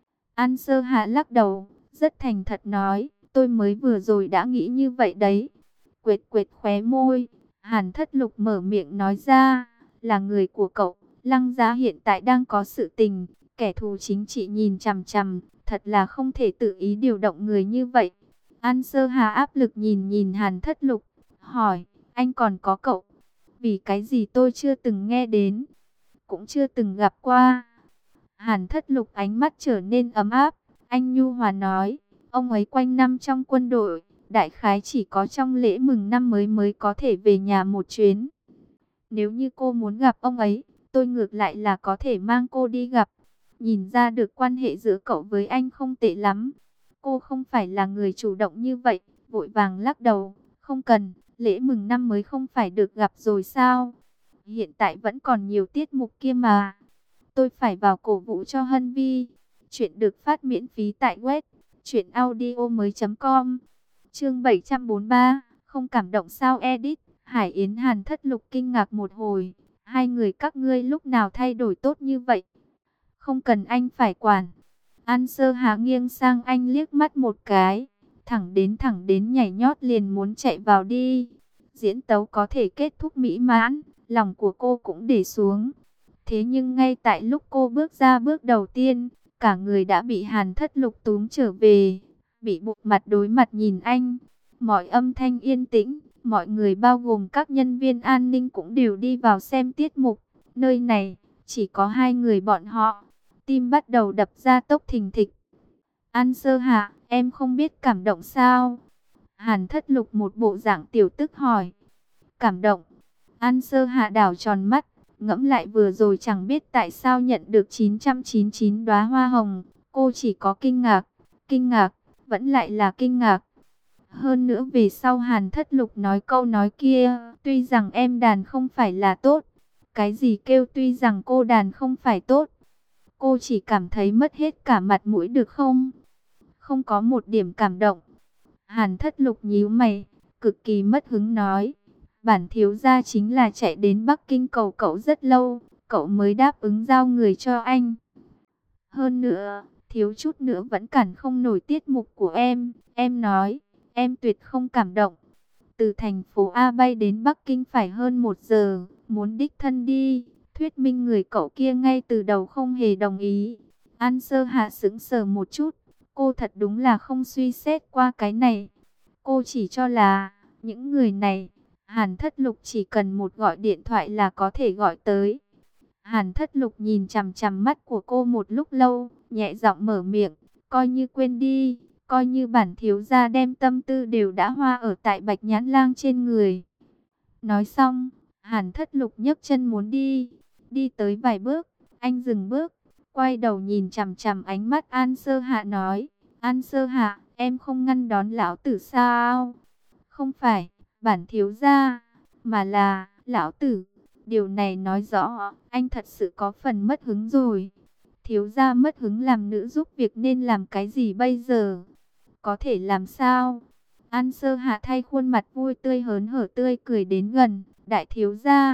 Speaker 1: An Sơ Hạ lắc đầu, rất thành thật nói, tôi mới vừa rồi đã nghĩ như vậy đấy. Quệt quệt khóe môi, Hàn Thất Lục mở miệng nói ra, là người của cậu, Lăng gia hiện tại đang có sự tình, kẻ thù chính trị nhìn chằm chằm, thật là không thể tự ý điều động người như vậy. An Sơ Hà áp lực nhìn nhìn Hàn Thất Lục, hỏi, anh còn có cậu? Vì cái gì tôi chưa từng nghe đến, cũng chưa từng gặp qua. Hàn Thất Lục ánh mắt trở nên ấm áp, anh nhu hòa nói, ông ấy quanh năm trong quân đội, đại khái chỉ có trong lễ mừng năm mới có thể về nhà một chuyến. Nếu như cô muốn gặp ông ấy, tôi ngược lại là có thể mang cô đi gặp. Nhìn ra được quan hệ giữa cậu với anh không tệ lắm. Cô không phải là người chủ động như vậy, vội vàng lắc đầu, không cần, lễ mừng năm mới không phải được gặp rồi sao? Hiện tại vẫn còn nhiều tiết mục kia mà. Tôi phải vào cổ vũ cho Hân Vi. Chuyện được phát miễn phí tại web truyệnaudiomoi.com. Chương 743, không cảm động sao edit. Hải Yến Hàn Thất Lục kinh ngạc một hồi, hai người các ngươi lúc nào thay đổi tốt như vậy? Không cần anh phải quản. An Sơ Hà nghiêng sang anh liếc mắt một cái, thẳng đến nhảy nhót liền muốn chạy vào đi. Diễn tấu có thể kết thúc mỹ mãn, lòng của cô cũng để xuống. Thế nhưng ngay tại lúc cô bước ra bước đầu tiên, cả người đã bị Hàn Thất Lục túm trở về, bị buộc mặt đối mặt nhìn anh. Mọi âm thanh yên tĩnh, mọi người bao gồm các nhân viên an ninh cũng đều đi vào xem tiết mục. Nơi này, chỉ có hai người bọn họ. Tim bắt đầu đập ra tốc thình thịch. An Sơ Hạ, em không biết cảm động sao? Hàn Thất Lục một bộ dạng tiểu tức hỏi. Cảm động. An Sơ Hạ đảo tròn mắt, ngẫm lại vừa rồi chẳng biết tại sao nhận được 999 đóa hoa hồng. Cô chỉ có kinh ngạc, vẫn lại là kinh ngạc. Hơn nữa về sau Hàn Thất Lục nói câu nói kia, tuy rằng em đàn không phải là tốt. Cái gì kêu tuy rằng cô đàn không phải tốt? Cô chỉ cảm thấy mất hết cả mặt mũi được không? Không có một điểm cảm động. Hàn Thất Lục nhíu mày, cực kỳ mất hứng nói. Bản thiếu gia chính là chạy đến Bắc Kinh cầu cậu rất lâu, cậu mới đáp ứng giao người cho anh. Hơn nữa, thiếu chút nữa vẫn cản không nổi tiết mục của em nói, em tuyệt không cảm động. Từ thành phố A bay đến Bắc Kinh phải hơn 1 giờ, muốn đích thân đi, thuyết minh người cậu kia ngay từ đầu không hề đồng ý. An Sơ Hạ sững sờ một chút, cô thật đúng là không suy xét qua cái này. Cô chỉ cho là, những người này, Hàn Thất Lục chỉ cần một gọi điện thoại là có thể gọi tới. Hàn Thất Lục nhìn chằm chằm mắt của cô một lúc lâu, nhẹ giọng mở miệng, coi như quên đi, coi như bản thiếu gia đem tâm tư đều đã hoa ở tại Bạch Nhãn Lang trên người. Nói xong, Hàn Thất Lục nhấc chân muốn đi, đi tới vài bước, anh dừng bước, quay đầu nhìn chằm chằm ánh mắt An Sơ Hạ nói, An Sơ Hạ, em không ngăn đón lão tử sao? Không phải, bản thiếu gia, mà là, lão tử. Điều này nói rõ, anh thật sự có phần mất hứng rồi. Thiếu gia mất hứng làm nữ giúp việc nên làm cái gì bây giờ? Có thể làm sao? An Sơ Hạ thay khuôn mặt vui tươi hớn hở tươi cười đến gần, đại thiếu gia,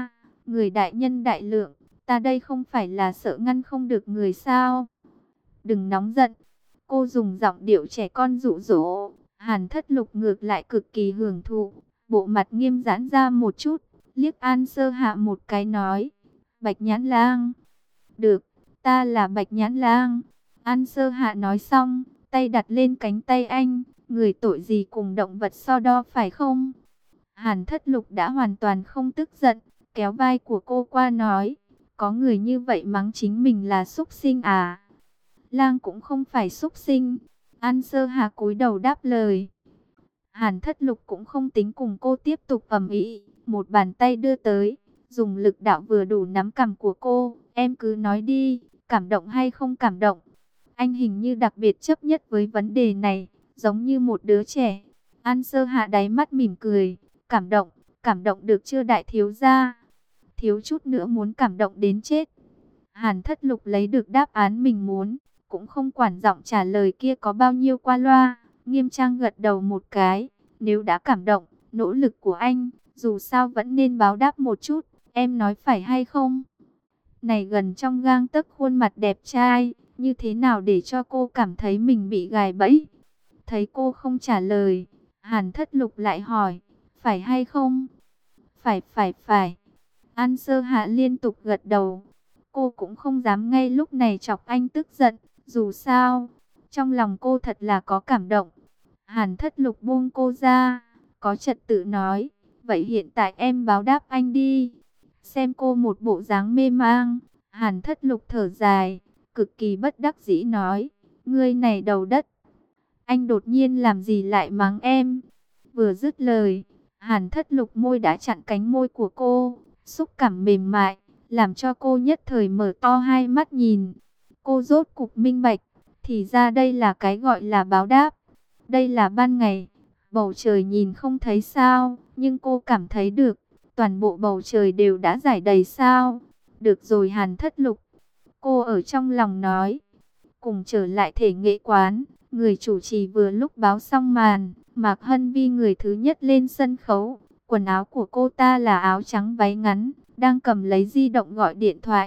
Speaker 1: Người đại nhân đại lượng, ta đây không phải là sợ ngăn không được người sao? Đừng nóng giận. Cô dùng giọng điệu trẻ con dụ dỗ. Hàn Thất Lục ngược lại cực kỳ hưởng thụ. Bộ mặt nghiêm giãn ra một chút. Liếc An Sơ Hạ một cái nói. Bạch Nhãn Lang. Được, ta là Bạch Nhãn Lang. An Sơ Hạ nói xong, tay đặt lên cánh tay anh. Người tội gì cùng động vật so đo phải không? Hàn Thất Lục đã hoàn toàn không tức giận. Kéo vai của cô qua nói. Có người như vậy mắng chính mình là súc sinh à? Lang cũng không phải súc sinh. An Sơ Hà cúi đầu đáp lời. Hàn Thất Lục cũng không tính cùng cô tiếp tục ầm ĩ, một bàn tay đưa tới, dùng lực đạo vừa đủ nắm cằm của cô. Em cứ nói đi, cảm động hay không cảm động? Anh hình như đặc biệt chấp nhất với vấn đề này, giống như một đứa trẻ. An Sơ Hạ đáy mắt mỉm cười. Cảm động được chưa đại thiếu gia? Thiếu chút nữa muốn cảm động đến chết. Hàn Thất Lục lấy được đáp án mình muốn, cũng không quản giọng trả lời kia có bao nhiêu qua loa, nghiêm trang gật đầu một cái. Nếu đã cảm động, nỗ lực của anh, dù sao vẫn nên báo đáp một chút, em nói phải hay không? Này gần trong gang tấc khuôn mặt đẹp trai, như thế nào để cho cô cảm thấy mình bị gài bẫy? Thấy cô không trả lời, Hàn Thất Lục lại hỏi, phải hay không? Phải. An Sơ Hạ liên tục gật đầu. Cô cũng không dám ngay lúc này chọc anh tức giận. Dù sao, trong lòng cô thật là có cảm động. Hàn Thất Lục buông cô ra, có trật tự nói. Vậy hiện tại em báo đáp anh đi. Xem cô một bộ dáng mê mang. Hàn Thất Lục thở dài, cực kỳ bất đắc dĩ nói. Ngươi này đầu đất. Anh đột nhiên làm gì lại mắng em? Vừa dứt lời, Hàn Thất Lục môi đã chặn cánh môi của cô. Xúc cảm mềm mại, làm cho cô nhất thời mở to hai mắt nhìn. Cô rốt cục minh bạch, thì ra đây là cái gọi là báo đáp. Đây là ban ngày, bầu trời nhìn không thấy sao, nhưng cô cảm thấy được, toàn bộ bầu trời đều đã rải đầy sao. Được rồi Hàn Thất Lục, cô ở trong lòng nói. Cùng trở lại thể nghệ quán, người chủ trì vừa lúc báo xong màn, Mạc Hân Vi người thứ nhất lên sân khấu. Quần áo của cô ta là áo trắng váy ngắn, đang cầm lấy di động gọi điện thoại.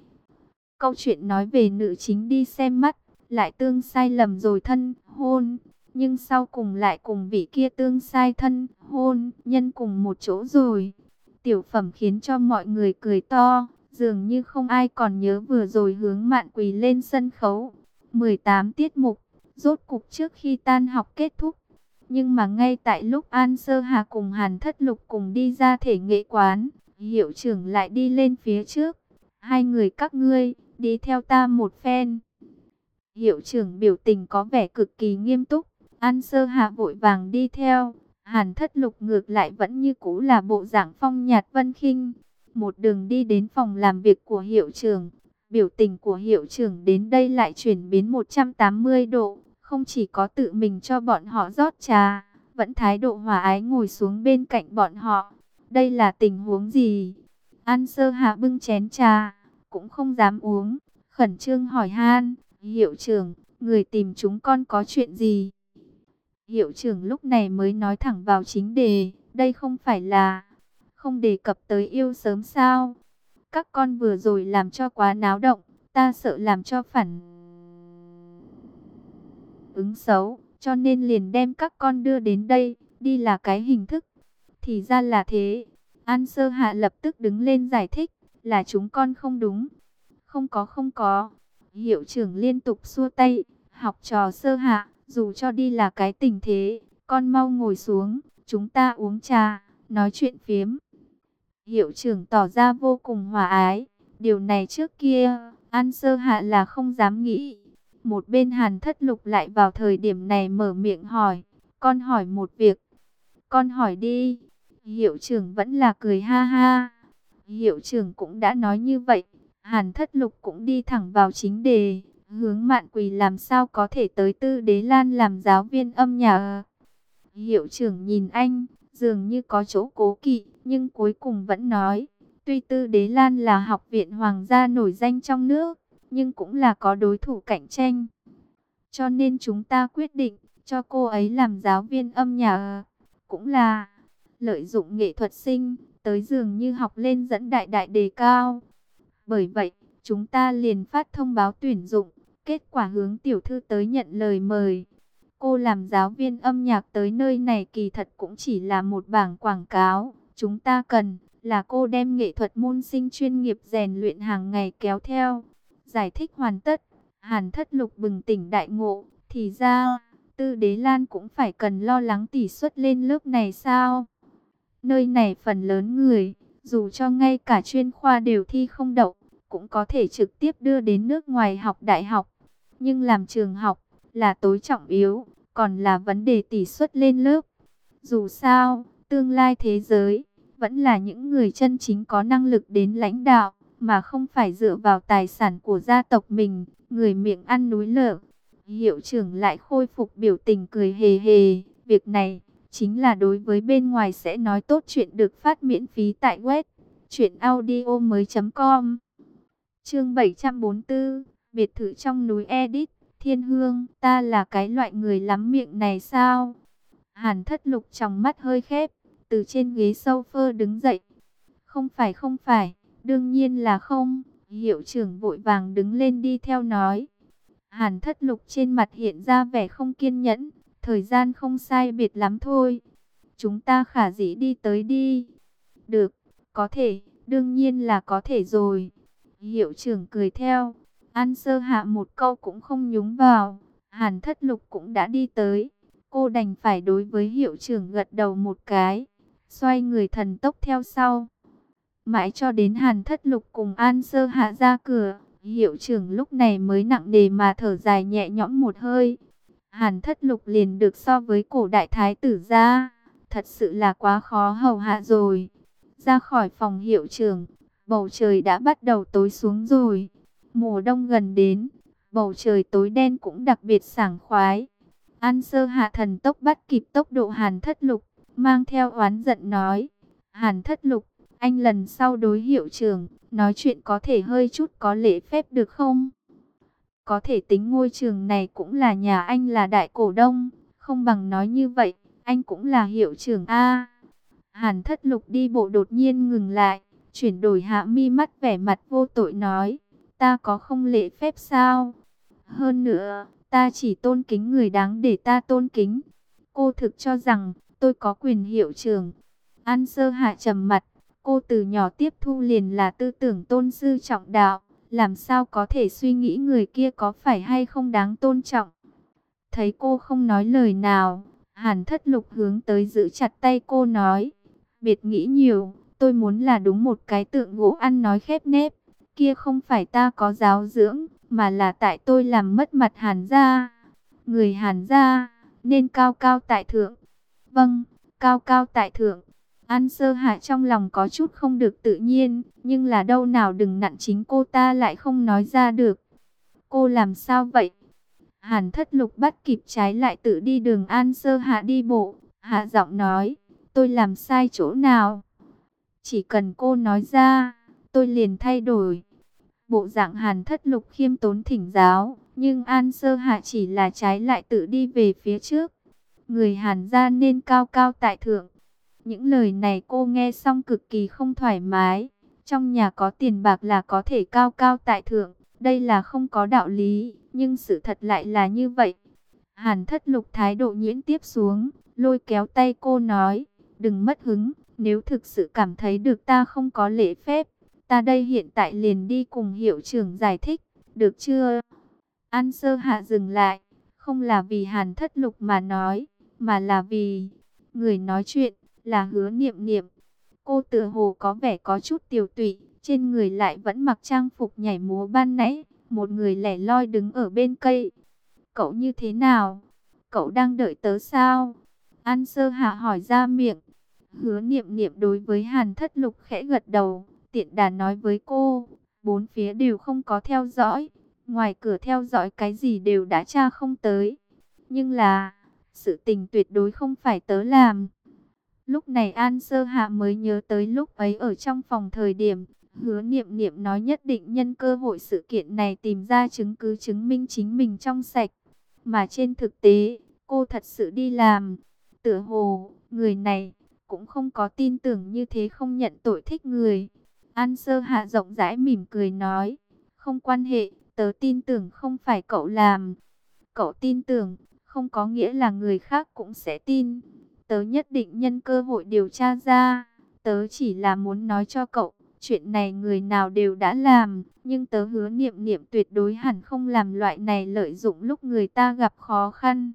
Speaker 1: Câu chuyện nói về nữ chính đi xem mắt, lại tương sai lầm rồi thân hôn, nhưng sau cùng lại cùng vị kia tương sai thân hôn nhân cùng một chỗ rồi. Tiểu phẩm khiến cho mọi người cười to, dường như không ai còn nhớ vừa rồi Hướng Mạn quỳ lên sân khấu. 18 tiết mục, rốt cục trước khi tan học kết thúc. Nhưng mà ngay tại lúc An Sơ Hà cùng Hàn Thất Lục cùng đi ra thể nghệ quán, hiệu trưởng lại đi lên phía trước. Hai người các ngươi, đi theo ta một phen. Hiệu trưởng biểu tình có vẻ cực kỳ nghiêm túc. An Sơ Hà vội vàng đi theo. Hàn Thất Lục ngược lại vẫn như cũ là bộ dạng phong nhạt vân khinh. Một đường đi đến phòng làm việc của hiệu trưởng. Biểu tình của hiệu trưởng đến đây lại chuyển biến 180 độ. Không chỉ có tự mình cho bọn họ rót trà, vẫn thái độ hòa ái ngồi xuống bên cạnh bọn họ. Đây là tình huống gì? An Sơ Hạ bưng chén trà, cũng không dám uống, khẩn trương hỏi han. Hiệu trưởng, người tìm chúng con có chuyện gì? Hiệu trưởng lúc này mới nói thẳng vào chính đề. Đây không phải là không đề cập tới yêu sớm sao? Các con vừa rồi làm cho quá náo động, ta sợ làm cho phản ứng xấu, cho nên liền đem các con đưa đến đây, đi là cái hình thức. Thì ra là thế. An Sơ Hạ lập tức đứng lên giải thích, là chúng con không đúng. Không có. Hiệu trưởng liên tục xua tay, học trò Sơ Hạ, dù cho đi là cái tình thế, con mau ngồi xuống, chúng ta uống trà, nói chuyện phiếm. Hiệu trưởng tỏ ra vô cùng hòa ái, điều này trước kia, An Sơ Hạ là không dám nghĩ. Một bên Hàn Thất Lục lại vào thời điểm này mở miệng hỏi, con hỏi một việc. Con hỏi đi. Hiệu trưởng vẫn là cười ha ha. Hiệu trưởng cũng đã nói như vậy. Hàn Thất Lục cũng đi thẳng vào chính đề. Hướng Mạn Quỳ làm sao có thể tới Tư Đế Lan làm giáo viên âm nhạc? Hiệu trưởng nhìn anh, dường như có chỗ cố kỵ, nhưng cuối cùng vẫn nói. Tuy Tư Đế Lan là học viện hoàng gia nổi danh trong nước, nhưng cũng là có đối thủ cạnh tranh. Cho nên chúng ta quyết định cho cô ấy làm giáo viên âm nhạc. Cũng là lợi dụng nghệ thuật sinh, tới dường như học lên dẫn đại đại đề cao. Bởi vậy, chúng ta liền phát thông báo tuyển dụng, kết quả hướng tiểu thư tới nhận lời mời. Cô làm giáo viên âm nhạc tới nơi này kỳ thật cũng chỉ là một bảng quảng cáo. Chúng ta cần là cô đem nghệ thuật môn sinh chuyên nghiệp rèn luyện hàng ngày kéo theo. Giải thích hoàn tất, Hàn Thất Lục bừng tỉnh đại ngộ, thì ra, Tư Đế Lan cũng phải cần lo lắng tỷ suất lên lớp này sao? Nơi này phần lớn người, dù cho ngay cả chuyên khoa đều thi không đậu, cũng có thể trực tiếp đưa đến nước ngoài học đại học. Nhưng làm trường học là tối trọng yếu, còn là vấn đề tỷ suất lên lớp. Dù sao, tương lai thế giới vẫn là những người chân chính có năng lực đến lãnh đạo, mà không phải dựa vào tài sản của gia tộc mình, người miệng ăn núi lở. Hiệu trưởng lại khôi phục biểu tình cười hề hề, việc này chính là đối với bên ngoài sẽ nói tốt chuyện được phát miễn phí tại web truyệnaudiomoi.com. Chương 744, biệt thự trong núi Edit, Thiên Hương, ta là cái loại người lắm miệng này sao? Hàn Thất Lục trong mắt hơi khép, từ trên ghế sofa đứng dậy. Không phải, đương nhiên là không. Hiệu trưởng vội vàng đứng lên đi theo nói. Hàn Thất Lục trên mặt hiện ra vẻ không kiên nhẫn, thời gian không sai biệt lắm thôi. Chúng ta khả dĩ đi tới đi. Được, có thể, đương nhiên là có thể rồi. Hiệu trưởng cười theo, An Sơ Hạ một câu cũng không nhúng vào. Hàn Thất Lục cũng đã đi tới. Cô đành phải đối với hiệu trưởng gật đầu một cái, xoay người thần tốc theo sau. Mãi cho đến Hàn Thất Lục cùng An Sơ Hạ ra cửa, hiệu trưởng lúc này mới nặng nề mà thở dài nhẹ nhõm một hơi. Hàn Thất Lục liền được so với cổ đại thái tử gia, thật sự là quá khó hầu hạ rồi. Ra khỏi phòng hiệu trưởng, bầu trời đã bắt đầu tối xuống rồi. Mùa đông gần đến, bầu trời tối đen cũng đặc biệt sảng khoái. An Sơ Hạ thần tốc bắt kịp tốc độ Hàn Thất Lục, mang theo oán giận nói: Hàn Thất Lục, anh lần sau đối hiệu trưởng nói chuyện có thể hơi chút có lễ phép được không? Có thể tính ngôi trường này cũng là nhà anh là đại cổ đông, không bằng nói như vậy, anh cũng là hiệu trưởng a. Hàn Thất Lục đi bộ đột nhiên ngừng lại, chuyển đổi hạ mi mắt vẻ mặt vô tội nói: ta có không lễ phép sao? Hơn nữa, ta chỉ tôn kính người đáng để ta tôn kính. Cô thực cho rằng tôi có quyền hiệu trưởng? An Sơ Hạ trầm mặt, cô từ nhỏ tiếp thu liền là tư tưởng tôn sư trọng đạo, làm sao có thể suy nghĩ người kia có phải hay không đáng tôn trọng. Thấy cô không nói lời nào, Hàn Thất Lục hướng tới giữ chặt tay cô nói: biệt nghĩ nhiều, tôi muốn là đúng một cái tượng gỗ ăn nói khép nép, kia không phải ta có giáo dưỡng, mà là tại tôi làm mất mặt Hàn gia. Người Hàn gia nên cao cao tại thượng. Vâng, cao cao tại thượng. An Sơ Hạ trong lòng có chút không được tự nhiên, nhưng là đâu nào đừng nặn chính cô ta lại không nói ra được. Cô làm sao vậy? Hàn Thất Lục bắt kịp trái lại tự đi đường An Sơ Hạ đi bộ, hạ giọng nói: tôi làm sai chỗ nào? Chỉ cần cô nói ra, tôi liền thay đổi. Bộ dạng Hàn Thất Lục khiêm tốn thỉnh giáo, nhưng An Sơ Hạ chỉ là trái lại tự đi về phía trước. Người Hàn gia nên cao cao tại thượng. Những lời này cô nghe xong cực kỳ không thoải mái. Trong nhà có tiền bạc là có thể cao cao tại thượng, đây là không có đạo lý, nhưng sự thật lại là như vậy. Hàn Thất Lục thái độ nhuyễn tiếp xuống, lôi kéo tay cô nói: đừng mất hứng, nếu thực sự cảm thấy được ta không có lễ phép, ta đây hiện tại liền đi cùng hiệu trưởng giải thích, được chưa? An Sơ Hạ dừng lại, không là vì Hàn Thất Lục mà nói, mà là vì người nói chuyện là Hứa Niệm Niệm. Cô tựa hồ có vẻ có chút tiều tụy, trên người lại vẫn mặc trang phục nhảy múa ban nãy, một người lẻ loi đứng ở bên cây. Cậu như thế nào? Cậu đang đợi tớ sao? An Sơ Hạ hỏi ra miệng. Hứa Niệm Niệm đối với Hàn Thất Lục khẽ gật đầu, tiện đà nói với cô: bốn phía đều không có theo dõi, ngoài cửa theo dõi cái gì đều đã tra không tới. Nhưng là, sự tình tuyệt đối không phải tớ làm. Lúc này An Sơ Hạ mới nhớ tới lúc ấy ở trong phòng thời điểm, Hứa Niệm Niệm nói nhất định nhân cơ hội sự kiện này tìm ra chứng cứ chứng minh chính mình trong sạch. Mà trên thực tế, cô thật sự đi làm. Tựa hồ, người này cũng không có tin tưởng như thế không nhận tội thích người. An Sơ Hạ rộng rãi mỉm cười nói, không quan hệ, tớ tin tưởng không phải cậu làm. Cậu tin tưởng, không có nghĩa là người khác cũng sẽ tin. Tớ nhất định nhân cơ hội điều tra ra. Tớ chỉ là muốn nói cho cậu, chuyện này người nào đều đã làm, nhưng tớ hứa Niệm Niệm tuyệt đối hẳn không làm loại này lợi dụng lúc người ta gặp khó khăn.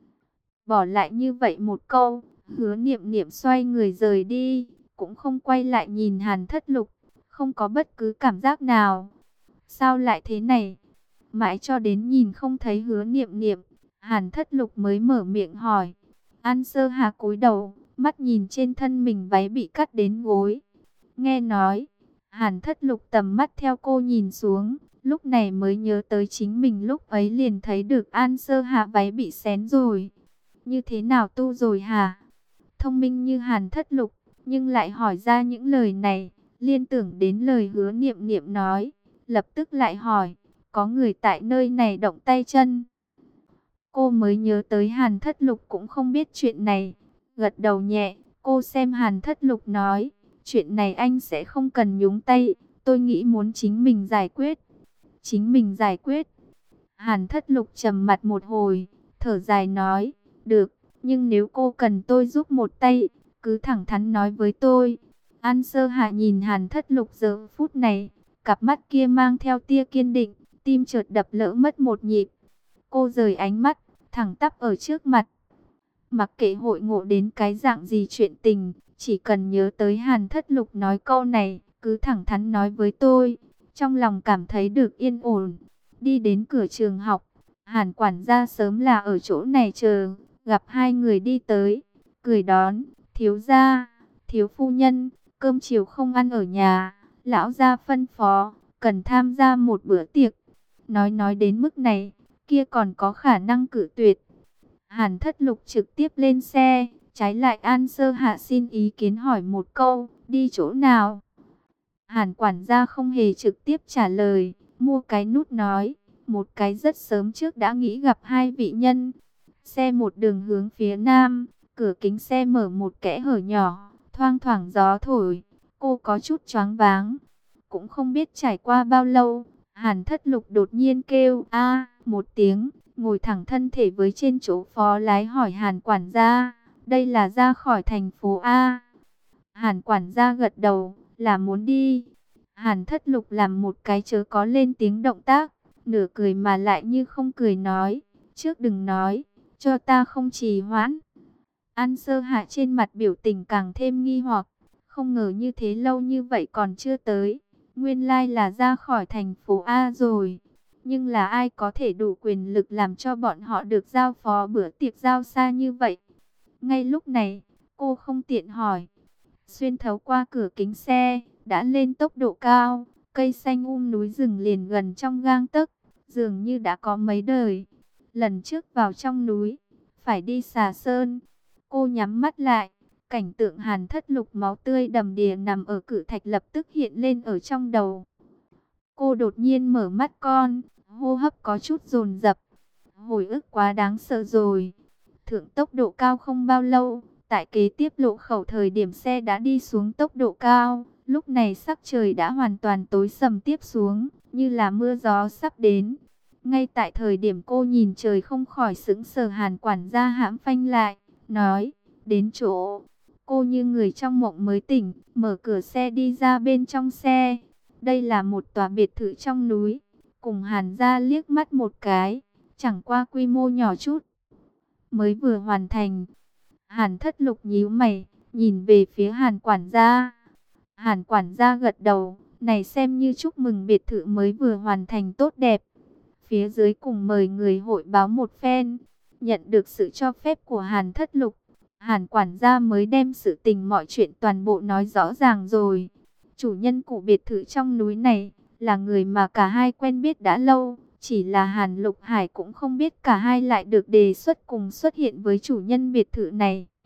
Speaker 1: Bỏ lại như vậy một câu, hứa Niệm Niệm xoay người rời đi, cũng không quay lại nhìn Hàn Thất Lục, không có bất cứ cảm giác nào. Sao lại thế này? Mãi cho đến nhìn không thấy hứa Niệm Niệm, Hàn Thất Lục mới mở miệng hỏi. An Sơ Hà cúi đầu, mắt nhìn trên thân mình váy bị cắt đến gối. Nghe nói, Hàn Thất Lục tầm mắt theo cô nhìn xuống, lúc này mới nhớ tới chính mình lúc ấy liền thấy được An Sơ Hà váy bị xén rồi. Như thế nào tu rồi hả? Thông minh như Hàn Thất Lục, nhưng lại hỏi ra những lời này, liên tưởng đến lời hứa Niệm Niệm nói, lập tức lại hỏi, có người tại nơi này động tay chân. Cô mới nhớ tới Hàn Thất Lục cũng không biết chuyện này, gật đầu nhẹ, cô xem Hàn Thất Lục nói, chuyện này anh sẽ không cần nhúng tay, tôi nghĩ muốn chính mình giải quyết. Chính mình giải quyết. Hàn Thất Lục trầm mặt một hồi, thở dài nói, được, nhưng nếu cô cần tôi giúp một tay, cứ thẳng thắn nói với tôi. An Sơ Hạ nhìn Hàn Thất Lục giờ phút này, cặp mắt kia mang theo tia kiên định, tim chợt đập lỡ mất một nhịp. Cô rời ánh mắt, thẳng tắp ở trước mặt. Mặc kệ hội ngộ đến cái dạng gì chuyện tình, chỉ cần nhớ tới Hàn Thất Lục nói câu này, cứ thẳng thắn nói với tôi. Trong lòng cảm thấy được yên ổn. Đi đến cửa trường học, Hàn quản gia sớm là ở chỗ này chờ, gặp hai người đi tới, cười đón, thiếu gia, thiếu phu nhân, cơm chiều không ăn ở nhà, lão gia phân phó, cần tham gia một bữa tiệc. Nói đến mức này, kia còn có khả năng cự tuyệt. Hàn Thất Lục trực tiếp lên xe, trái lại An Sơ Hạ xin ý kiến hỏi một câu, đi chỗ nào? Hàn quản gia không hề trực tiếp trả lời, mua cái nút nói, một cái rất sớm trước đã nghĩ gặp hai vị nhân. Xe một đường hướng phía nam, cửa kính xe mở một kẽ hở nhỏ, thoang thoảng gió thổi, cô có chút choáng váng. Cũng không biết trải qua bao lâu, Hàn Thất Lục đột nhiên kêu a một tiếng, ngồi thẳng thân thể với trên chỗ phó lái hỏi Hàn quản gia, đây là ra khỏi thành phố A. Hàn quản gia gật đầu, là muốn đi. Hàn Thất Lục làm một cái chớ có lên tiếng động tác, nửa cười mà lại như không cười nói, trước đừng nói, cho ta không trì hoãn. An Sơ Hạ trên mặt biểu tình càng thêm nghi hoặc, không ngờ như thế lâu như vậy còn chưa tới, nguyên lai là ra khỏi thành phố A rồi. Nhưng là ai có thể đủ quyền lực làm cho bọn họ được giao phó bữa tiệc giao xa như vậy? Ngay lúc này, cô không tiện hỏi. Xuyên thấu qua cửa kính xe, đã lên tốc độ cao, cây xanh núi rừng liền gần trong gang tấc, dường như đã có mấy đời. Lần trước vào trong núi, phải đi Xà Sơn. Cô nhắm mắt lại, cảnh tượng Hàn Thất Lục máu tươi đầm đìa nằm ở cự thạch lập tức hiện lên ở trong đầu. Cô đột nhiên mở mắt con, hô hấp có chút dồn dập. Hồi ức quá đáng sợ rồi. Thượng tốc độ cao không bao lâu, tại kế tiếp lộ khẩu thời điểm xe đã đi xuống tốc độ cao. Lúc này sắc trời đã hoàn toàn tối sầm tiếp xuống, như là mưa gió sắp đến. Ngay tại thời điểm cô nhìn trời không khỏi sững sờ, Hàn quản gia hãm phanh lại, nói, đến chỗ. Cô như người trong mộng mới tỉnh, mở cửa xe đi ra bên trong xe. Đây là một tòa biệt thự trong núi, cùng Hàn gia liếc mắt một cái, chẳng qua quy mô nhỏ chút, mới vừa hoàn thành. Hàn Thất Lục nhíu mày, nhìn về phía Hàn quản gia. Hàn quản gia gật đầu, này xem như chúc mừng biệt thự mới vừa hoàn thành tốt đẹp. Phía dưới cùng mời người hội báo một phen, nhận được sự cho phép của Hàn Thất Lục. Hàn quản gia mới đem sự tình mọi chuyện toàn bộ nói rõ ràng rồi. Chủ nhân của biệt thự trong núi này là người mà cả hai quen biết đã lâu. Chỉ là Hàn Lục Hải cũng không biết cả hai lại được đề xuất cùng xuất hiện với chủ nhân biệt thự này.